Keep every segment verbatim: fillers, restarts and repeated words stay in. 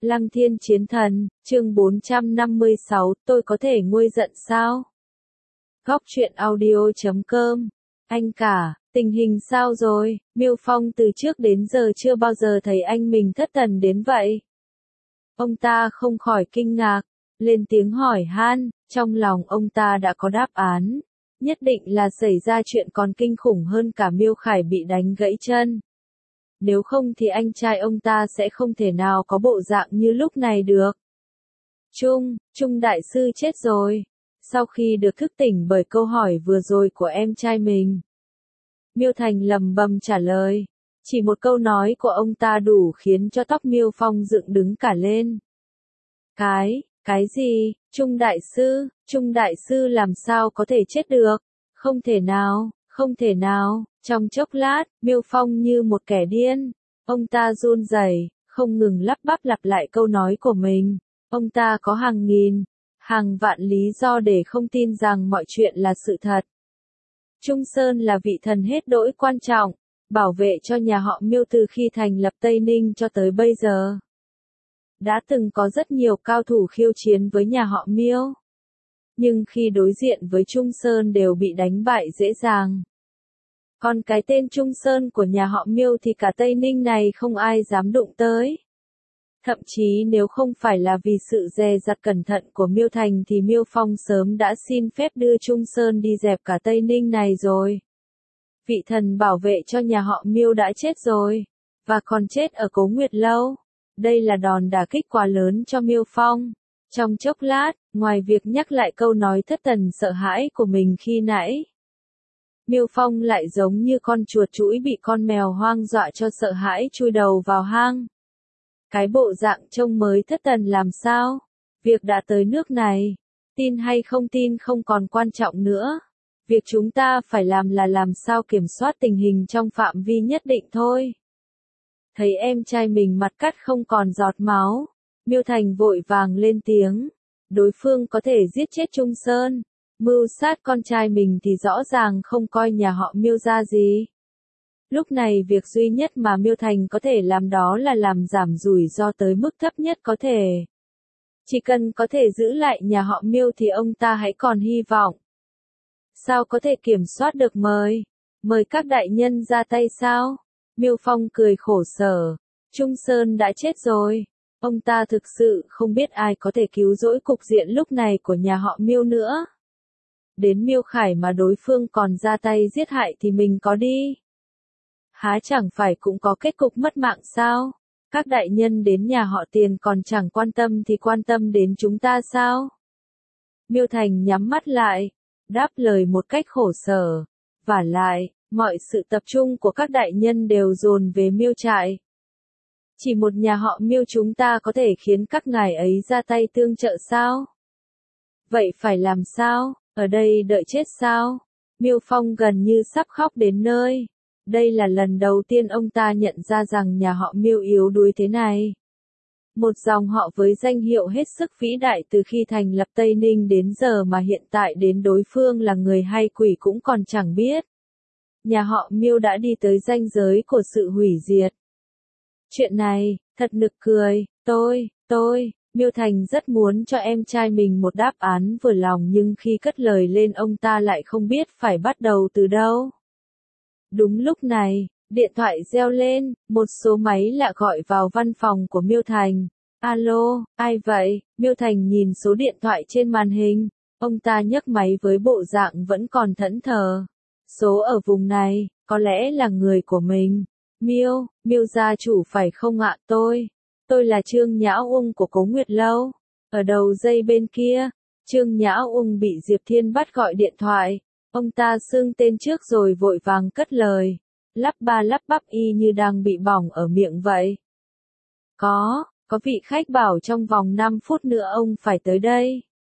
Lăng Thiên Chiến Thần, chương bốn trăm năm mươi sáu, tôi có thể nguôi giận sao? Góc truyện audio chấm com. Anh cả, tình hình sao rồi? Miêu Phong từ trước đến giờ chưa bao giờ thấy anh mình thất thần đến vậy. Ông ta không khỏi kinh ngạc, lên tiếng hỏi han, trong lòng ông ta đã có đáp án. Nhất định là xảy ra chuyện còn kinh khủng hơn cả Miêu Khải bị đánh gãy chân. Nếu không thì anh trai ông ta sẽ không thể nào có bộ dạng như lúc này được. Trung, Trung đại sư chết rồi. Sau khi được thức tỉnh bởi câu hỏi vừa rồi của em trai mình, Miêu Thành lầm bầm trả lời. Chỉ một câu nói của ông ta đủ khiến cho tóc Miêu Phong dựng đứng cả lên. Cái, cái gì? Trung đại sư, Trung đại sư làm sao có thể chết được? Không thể nào, không thể nào. Trong chốc lát, Miêu Phong như một kẻ điên. Ông ta run rẩy, không ngừng lắp bắp lặp lại câu nói của mình. Ông ta có hàng nghìn, hàng vạn lý do để không tin rằng mọi chuyện là sự thật. Trung Sơn là vị thần hết đỗi quan trọng, bảo vệ cho nhà họ Miêu từ khi thành lập Tây Ninh cho tới bây giờ. Đã từng có rất nhiều cao thủ khiêu chiến với nhà họ Miêu. Nhưng khi đối diện với Trung Sơn đều bị đánh bại dễ dàng. Còn cái tên Trung Sơn của nhà họ Miêu thì cả Tây Ninh này không ai dám đụng tới. Thậm chí nếu không phải là vì sự dè dặt cẩn thận của Miêu Thành thì Miêu Phong sớm đã xin phép đưa Trung Sơn đi dẹp cả Tây Ninh này rồi. Vị thần bảo vệ cho nhà họ Miêu đã chết rồi, và còn chết ở Cố Nguyệt Lâu. Đây là đòn đả kích quá lớn cho Miêu Phong. Trong chốc lát, ngoài việc nhắc lại câu nói thất thần sợ hãi của mình khi nãy, Miêu Phong lại giống như con chuột chũi bị con mèo hoang dọa cho sợ hãi chui đầu vào hang. Cái bộ dạng trông mới thất thần làm sao? Việc đã tới nước này, tin hay không tin không còn quan trọng nữa. Việc chúng ta phải làm là làm sao kiểm soát tình hình trong phạm vi nhất định thôi. Thấy em trai mình mặt cắt không còn giọt máu, Miêu Thành vội vàng lên tiếng. Đối phương có thể giết chết Trung Sơn, mưu sát con trai mình thì rõ ràng không coi nhà họ Miêu ra gì. Lúc này việc duy nhất mà Miêu Thành có thể làm đó là làm giảm rủi ro tới mức thấp nhất có thể. Chỉ cần có thể giữ lại nhà họ Miêu thì ông ta hãy còn hy vọng. Sao có thể kiểm soát được mời? Mời các đại nhân ra tay sao? Miêu Phong cười khổ sở. Trung Sơn đã chết rồi. Ông ta thực sự không biết ai có thể cứu rỗi cục diện lúc này của nhà họ Miêu nữa. Đến Miêu Khải mà đối phương còn ra tay giết hại thì mình có đi. Há chẳng phải cũng có kết cục mất mạng sao? Các đại nhân đến nhà họ Tiền còn chẳng quan tâm thì quan tâm đến chúng ta sao? Miêu Thành nhắm mắt lại, đáp lời một cách khổ sở. Vả lại, mọi sự tập trung của các đại nhân đều dồn về Miêu trại. Chỉ một nhà họ Miêu chúng ta có thể khiến các ngài ấy ra tay tương trợ sao? Vậy phải làm sao? Ở đây đợi chết sao? Miêu Phong gần như sắp khóc đến nơi. Đây là lần đầu tiên ông ta nhận ra rằng nhà họ Miêu yếu đuối thế này. Một dòng họ với danh hiệu hết sức vĩ đại từ khi thành lập Tây Ninh đến giờ mà hiện tại đến đối phương là người hay quỷ cũng còn chẳng biết. Nhà họ Miêu đã đi tới ranh giới của sự hủy diệt. Chuyện này, thật nực cười, tôi, tôi, Miêu Thành rất muốn cho em trai mình một đáp án vừa lòng nhưng khi cất lời lên ông ta lại không biết phải bắt đầu từ đâu. Đúng lúc này, điện thoại reo lên, một số máy lạ gọi vào văn phòng của Miêu Thành. Alo, ai vậy? Miêu Thành nhìn số điện thoại trên màn hình, ông ta nhấc máy với bộ dạng vẫn còn thẫn thờ. Số ở vùng này, có lẽ là người của mình. Miêu, Miêu gia chủ phải không ạ? Tôi, tôi là Trương Nhã Ung của Cố Nguyệt Lâu. Ở đầu dây bên kia, Trương Nhã Ung bị Diệp Thiên bắt gọi điện thoại. Ông ta xưng tên trước rồi vội vàng cất lời, lắp ba lắp bắp y như đang bị bỏng ở miệng vậy. Có, có vị khách bảo trong vòng năm phút nữa ông phải tới đây.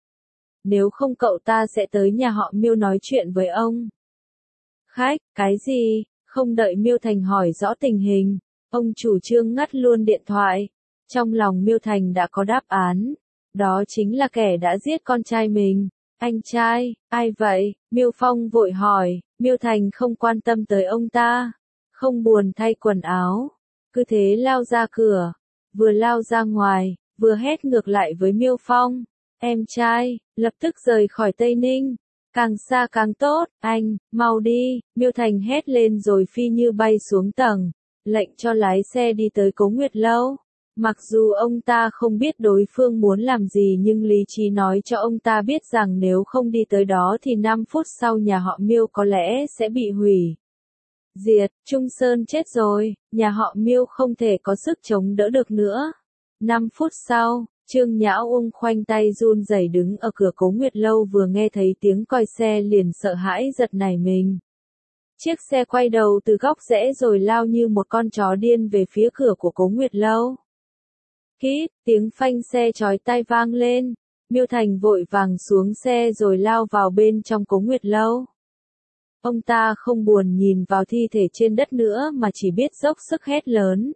Nếu không cậu ta sẽ tới nhà họ Miêu nói chuyện với ông. Khách, cái gì? Không đợi Miêu Thành hỏi rõ tình hình, ông chủ Trương ngắt luôn điện thoại. Trong lòng Miêu Thành đã có đáp án, đó chính là kẻ đã giết con trai mình. Anh trai, ai vậy? Miêu Phong vội hỏi. Miêu Thành không quan tâm tới ông ta, không buồn thay quần áo, cứ thế lao ra cửa. vừa lao ra ngoài, vừa hét ngược lại với Miêu Phong. Em trai, lập tức rời khỏi Tây Ninh. Càng xa càng tốt, anh, mau đi, Miêu Thành hét lên rồi phi như bay xuống tầng, lệnh cho lái xe đi tới Cố Nguyệt Lâu. Mặc dù ông ta không biết đối phương muốn làm gì nhưng lý trí nói cho ông ta biết rằng nếu không đi tới đó thì năm phút sau nhà họ Miêu có lẽ sẽ bị hủy diệt. Trung Sơn chết rồi, nhà họ Miêu không thể có sức chống đỡ được nữa. năm phút sau, Trương Nhã Ung khoanh tay run rẩy đứng ở cửa Cố Nguyệt Lâu vừa nghe thấy tiếng còi xe liền sợ hãi giật nảy mình. Chiếc xe quay đầu từ góc rẽ rồi lao như một con chó điên về phía cửa của Cố Nguyệt Lâu. Kít, tiếng phanh xe chói tai vang lên, Miêu Thành vội vàng xuống xe rồi lao vào bên trong Cố Nguyệt Lâu. Ông ta không buồn nhìn vào thi thể trên đất nữa mà chỉ biết dốc sức hét lớn.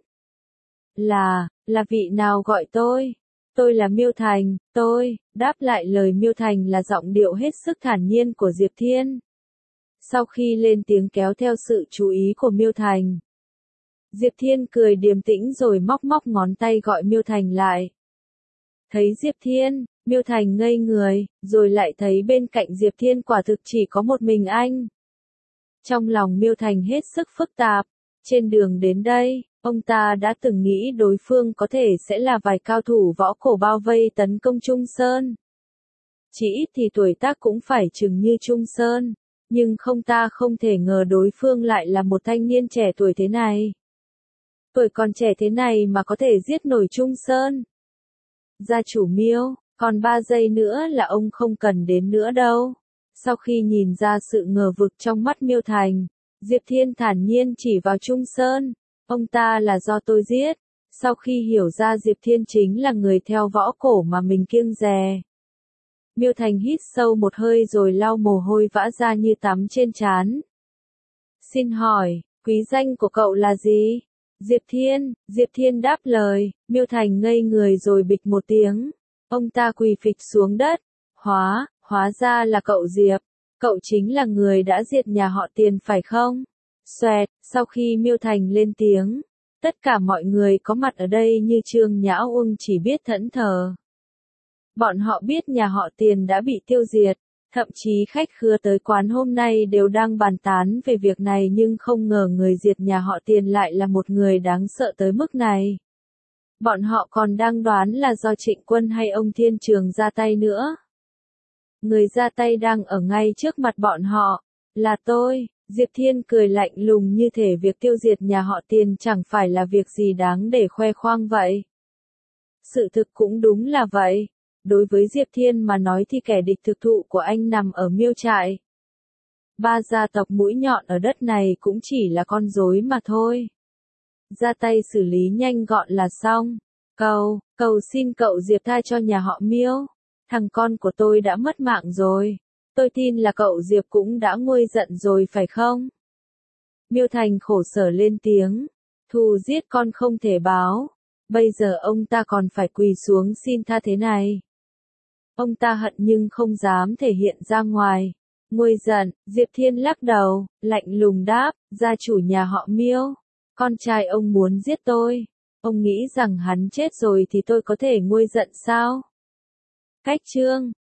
Là, là vị nào gọi tôi? Tôi là Miêu Thành, tôi, đáp lại lời Miêu Thành là giọng điệu hết sức thản nhiên của Diệp Thiên. Sau khi lên tiếng kéo theo sự chú ý của Miêu Thành, Diệp Thiên cười điềm tĩnh rồi móc móc ngón tay gọi Miêu Thành lại. Thấy Diệp Thiên, Miêu Thành ngây người, rồi lại thấy bên cạnh Diệp Thiên quả thực chỉ có một mình anh. Trong lòng Miêu Thành hết sức phức tạp, trên đường đến đây, ông ta đã từng nghĩ đối phương có thể sẽ là vài cao thủ võ cổ bao vây tấn công Trung Sơn. Chỉ ít thì tuổi tác cũng phải chừng như Trung Sơn, nhưng không ta không thể ngờ đối phương lại là một thanh niên trẻ tuổi thế này. Tuổi còn trẻ thế này mà có thể giết nổi Trung Sơn. Gia chủ Miêu, còn ba giây nữa là ông không cần đến nữa đâu. Sau khi nhìn ra sự ngờ vực trong mắt Miêu Thành, Diệp Thiên thản nhiên chỉ vào Trung Sơn. Ông ta là do tôi giết. Sau khi hiểu ra Diệp Thiên chính là người theo võ cổ mà mình kiêng dè, Miêu Thành hít sâu một hơi rồi lau mồ hôi vã ra như tắm trên trán. Xin hỏi, quý danh của cậu là gì? Diệp Thiên, Diệp Thiên đáp lời, Miêu Thành ngây người rồi bịch một tiếng. Ông ta quỳ phịch xuống đất. Hóa, hóa ra là cậu Diệp. Cậu chính là người đã diệt nhà họ Tiền phải không? Xoẹt, sau khi Miêu Thành lên tiếng, tất cả mọi người có mặt ở đây như Trương Nhã Ung chỉ biết thẫn thờ. Bọn họ biết nhà họ Tiền đã bị tiêu diệt, thậm chí khách khứa tới quán hôm nay đều đang bàn tán về việc này nhưng không ngờ người diệt nhà họ Tiền lại là một người đáng sợ tới mức này. Bọn họ còn đang đoán là do Trịnh Quân hay ông Thiên Trường ra tay nữa. Người ra tay đang ở ngay trước mặt bọn họ, là tôi. Diệp Thiên cười lạnh lùng như thể việc tiêu diệt nhà họ Tiền chẳng phải là việc gì đáng để khoe khoang vậy. Sự thực cũng đúng là vậy. Đối với Diệp Thiên mà nói thì kẻ địch thực thụ của anh nằm ở Miêu trại. Ba gia tộc mũi nhọn ở đất này cũng chỉ là con rối mà thôi. Ra tay xử lý nhanh gọn là xong. Cầu, cầu xin cậu Diệp tha cho nhà họ Miêu. Thằng con của tôi đã mất mạng rồi. Tôi tin là cậu Diệp cũng đã nguôi giận rồi phải không? Miêu Thành khổ sở lên tiếng. Thù giết con không thể báo. Bây giờ ông ta còn phải quỳ xuống xin tha thế này. Ông ta hận nhưng không dám thể hiện ra ngoài. Nguôi giận, Diệp Thiên lắc đầu, lạnh lùng đáp, gia chủ nhà họ Miêu. Con trai ông muốn giết tôi. Ông nghĩ rằng hắn chết rồi thì tôi có thể nguôi giận sao? Cách chương